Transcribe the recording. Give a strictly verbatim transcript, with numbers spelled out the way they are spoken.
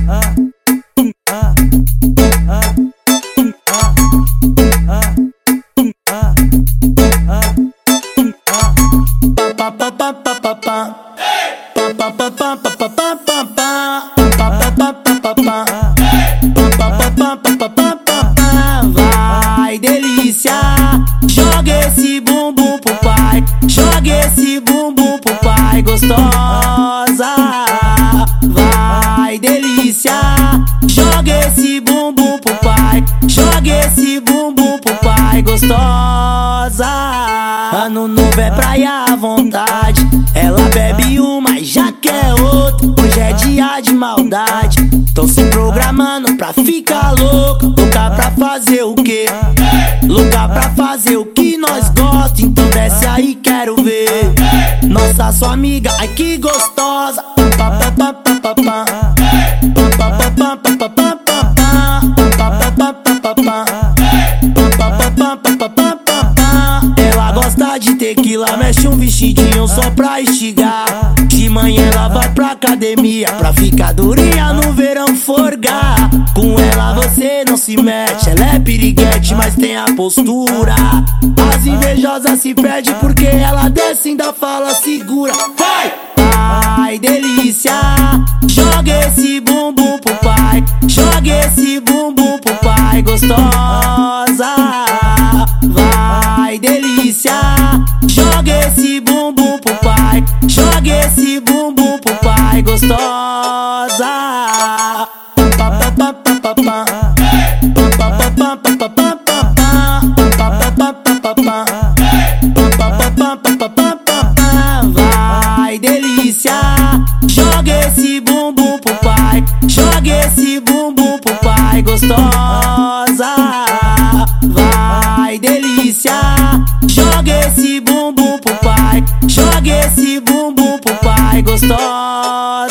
Vai, delícia, joga esse bumbum pro pai, joga esse bumbum pro pai, gostosa. Vai, delícia, joga esse bumbum pro pai, joga esse bumbum pro pai, gostosa. Ano novo é praia à vontade, ela bebe uma e já quer outra. Hoje é dia de maldade, tô se programando pra ficar louca. Louca pra fazer o quê? Louca pra fazer o que nós gosta. Então desce aí, quero ver. Nossa, sua amiga, ai que gostosa. Ela gosta de tequila, mexe um vestidinho só pra estigar. De manhã ela vai pra academia pra ficar durinha no verão forgar. Com ela você não se mete, ela é piriguete, mas tem a postura. As invejosas se perdem porque ela desce e ainda fala segura. Vai! Vai, delícia, joga esse bumbum pro pai, joga esse bumbum pro pai, gostosa. Vai, delícia, joga esse bumbum pro pai, joga esse bumbum pro pai, gostosa. Vai, delícia, joga esse bumbum pro pai, joga esse bumbum pro pai, gostosa. Vai, delícia, joga esse bumbum pro pai, joga esse bumbum pro pai, gostosa.